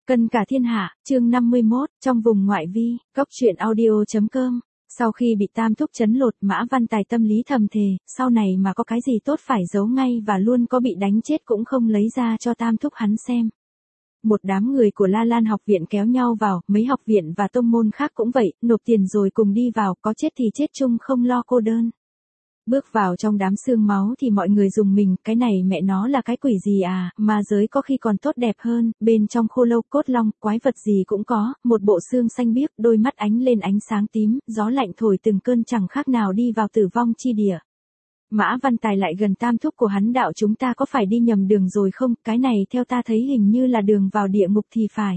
Cân cả thiên hạ, chương 51, trong vùng ngoại vi, góc truyện audio.com. Sau khi bị Tam Thúc trấn lột, Mã Văn Tài tâm lý thầm thề, sau này mà có cái gì tốt phải giấu ngay và luôn có bị đánh chết cũng không lấy ra cho Tam Thúc hắn xem. Một đám người của La Lan học viện kéo nhau vào, mấy học viện và tông môn khác cũng vậy, nộp tiền rồi cùng đi vào, có chết thì chết chung không lo cô đơn. Bước vào trong đám xương máu thì mọi người dùng mình, cái này mẹ nó là cái quỷ gì à, mà giới có khi còn tốt đẹp hơn, bên trong khô lâu cốt long, quái vật gì cũng có, một bộ xương xanh biếc, đôi mắt ánh lên ánh sáng tím, gió lạnh thổi từng cơn chẳng khác nào đi vào tử vong chi địa. Mã Văn Tài lại gần Tam Thúc của hắn, đạo chúng ta có phải đi nhầm đường rồi không, cái này theo ta thấy hình như là đường vào địa ngục thì phải.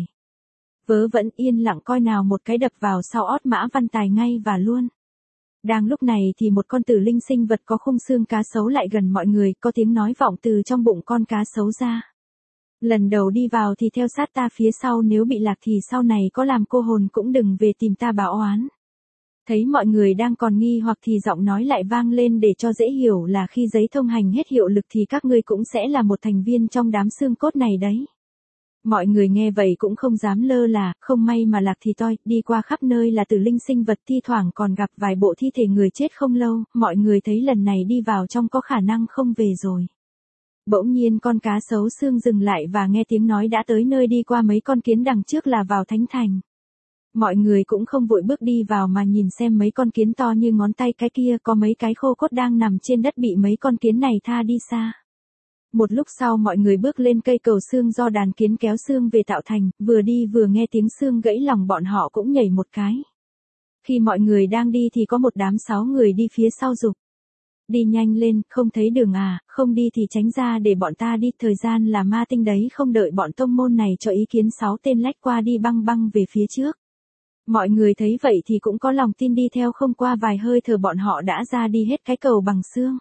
Vớ vẫn yên lặng coi nào một cái đập vào sau ót Mã Văn Tài ngay và luôn. Đang lúc này thì một con tử linh sinh vật có khung xương cá sấu lại gần mọi người, có tiếng nói vọng từ trong bụng con cá sấu ra. Lần đầu đi vào thì theo sát ta phía sau, nếu bị lạc thì sau này có làm cô hồn cũng đừng về tìm ta báo oán. Thấy mọi người đang còn nghi hoặc thì giọng nói lại vang lên để cho dễ hiểu là khi giấy thông hành hết hiệu lực thì các ngươi cũng sẽ là một thành viên trong đám xương cốt này đấy. Mọi người nghe vậy cũng không dám lơ là, không may mà lạc thì toi, đi qua khắp nơi là tử linh sinh vật, thi thoảng còn gặp vài bộ thi thể người chết không lâu, mọi người thấy lần này đi vào trong có khả năng không về rồi. Bỗng nhiên con cá sấu xương dừng lại và nghe tiếng nói đã tới nơi, đi qua mấy con kiến đằng trước là vào thánh thành. Mọi người cũng không vội bước đi vào mà nhìn xem mấy con kiến to như ngón tay cái kia, có mấy cái khô cốt đang nằm trên đất bị mấy con kiến này tha đi xa. Một lúc sau mọi người bước lên cây cầu xương do đàn kiến kéo xương về tạo thành, vừa đi vừa nghe tiếng xương gãy lòng bọn họ cũng nhảy một cái. Khi mọi người đang đi thì có một đám 6 người đi phía sau giục. Đi nhanh lên, không thấy đường à, không đi thì tránh ra để bọn ta đi, thời gian là ma tinh đấy. Không đợi bọn tông môn này cho ý kiến, 6 tên lách qua đi băng băng về phía trước. Mọi người thấy vậy thì cũng có lòng tin đi theo, không qua vài hơi thở bọn họ đã ra đi hết cái cầu bằng xương.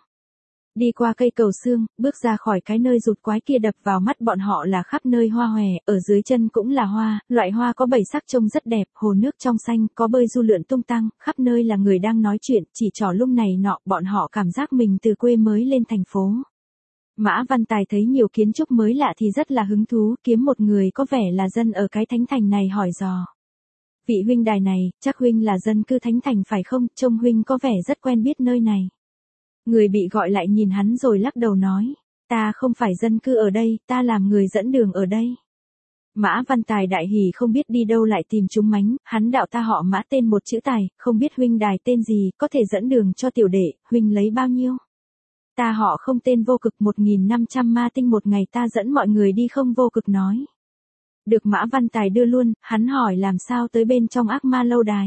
Đi qua cây cầu xương, bước ra khỏi cái nơi rụt quái kia, đập vào mắt bọn họ là khắp nơi hoa hòe, ở dưới chân cũng là hoa, loại hoa có 7 sắc trông rất đẹp, hồ nước trong xanh, có bơi du lượn tung tăng, khắp nơi là người đang nói chuyện, chỉ trò lung này nọ, bọn họ cảm giác mình từ quê mới lên thành phố. Mã Văn Tài thấy nhiều kiến trúc mới lạ thì rất là hứng thú, kiếm một người có vẻ là dân ở cái thánh thành này hỏi dò. Vị huynh đài này, chắc huynh là dân cư thánh thành phải không, trông huynh có vẻ rất quen biết nơi này. Người bị gọi lại nhìn hắn rồi lắc đầu nói, ta không phải dân cư ở đây, ta làm người dẫn đường ở đây. Mã Văn Tài đại hỉ không biết đi đâu lại tìm chúng mánh, hắn đạo ta họ Mã, tên một chữ Tài, không biết huynh đài tên gì, có thể dẫn đường cho tiểu đệ, huynh lấy bao nhiêu? Ta họ không, tên Vô Cực, 1500 ma tinh một ngày, ta dẫn mọi người đi không? Vô Cực nói. Được, Mã Văn Tài đưa luôn, hắn hỏi làm sao tới bên trong ác ma lâu đài.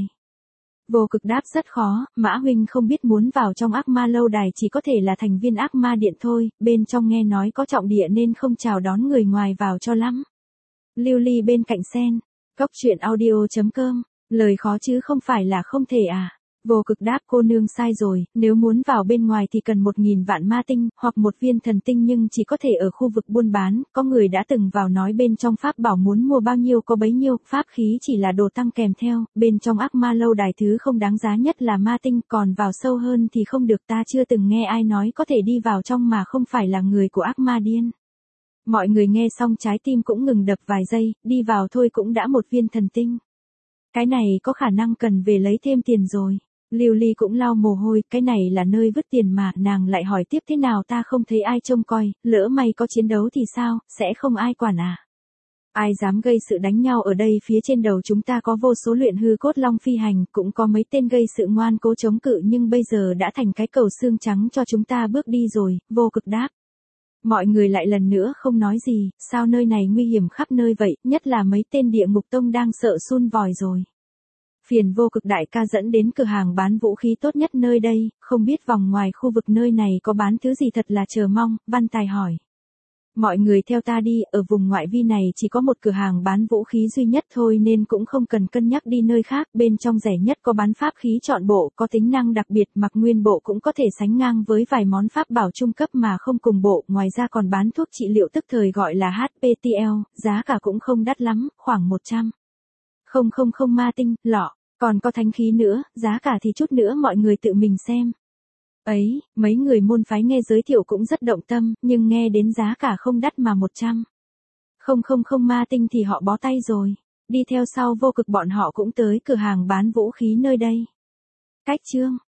Vô Cực đáp rất khó, Mã huynh không biết, muốn vào trong ác ma lâu đài chỉ có thể là thành viên ác ma điện thôi, bên trong nghe nói có trọng địa nên không chào đón người ngoài vào cho lắm. Lưu ly bên cạnh sen, góc truyện audio.com, lời khó chứ không phải là không thể à. Vô Cực đáp, cô nương sai rồi, nếu muốn vào bên ngoài thì cần 1000 vạn ma tinh, hoặc 1 viên thần tinh, nhưng chỉ có thể ở khu vực buôn bán, có người đã từng vào nói bên trong pháp bảo muốn mua bao nhiêu có bấy nhiêu, pháp khí chỉ là đồ tăng kèm theo, bên trong ác ma lâu đài thứ không đáng giá nhất là ma tinh, còn vào sâu hơn thì không được, ta chưa từng nghe ai nói có thể đi vào trong mà không phải là người của ác ma điên. Mọi người nghe xong trái tim cũng ngừng đập vài giây, đi vào thôi cũng đã 1 viên thần tinh. Cái này có khả năng cần về lấy thêm tiền rồi. Lưu Ly cũng lau mồ hôi, cái này là nơi vứt tiền mà, nàng lại hỏi tiếp, thế nào ta không thấy ai trông coi, lỡ may có chiến đấu thì sao, sẽ không ai quản à? Ai dám gây sự đánh nhau ở đây, phía trên đầu chúng ta có vô số luyện hư cốt long phi hành, cũng có mấy tên gây sự ngoan cố chống cự nhưng bây giờ đã thành cái cầu xương trắng cho chúng ta bước đi rồi. Vô Cực đáp. Mọi người lại lần nữa không nói gì, sao nơi này nguy hiểm khắp nơi vậy, nhất là mấy tên địa ngục tông đang sợ sun vòi rồi. Phiền Vô Cực đại ca dẫn đến cửa hàng bán vũ khí tốt nhất nơi đây, không biết vòng ngoài khu vực nơi này có bán thứ gì, thật là chờ mong. Văn Tài hỏi. Mọi người theo ta đi, ở vùng ngoại vi này chỉ có một cửa hàng bán vũ khí duy nhất thôi nên cũng không cần cân nhắc đi nơi khác, bên trong rẻ nhất có bán pháp khí trọn bộ, có tính năng đặc biệt, mặc nguyên bộ cũng có thể sánh ngang với vài món pháp bảo trung cấp mà không cùng bộ, ngoài ra còn bán thuốc trị liệu tức thời gọi là HPTL, giá cả cũng không đắt lắm, khoảng 100. Không ma tinh, lọ, còn có thánh khí nữa, giá cả thì chút nữa mọi người tự mình xem. Ấy, mấy người môn phái nghe giới thiệu cũng rất động tâm, nhưng nghe đến giá cả không đắt mà 100. 000 ma tinh thì họ bó tay rồi. Đi theo sau vô cực bọn họ cũng tới cửa hàng bán vũ khí nơi đây. Cách chương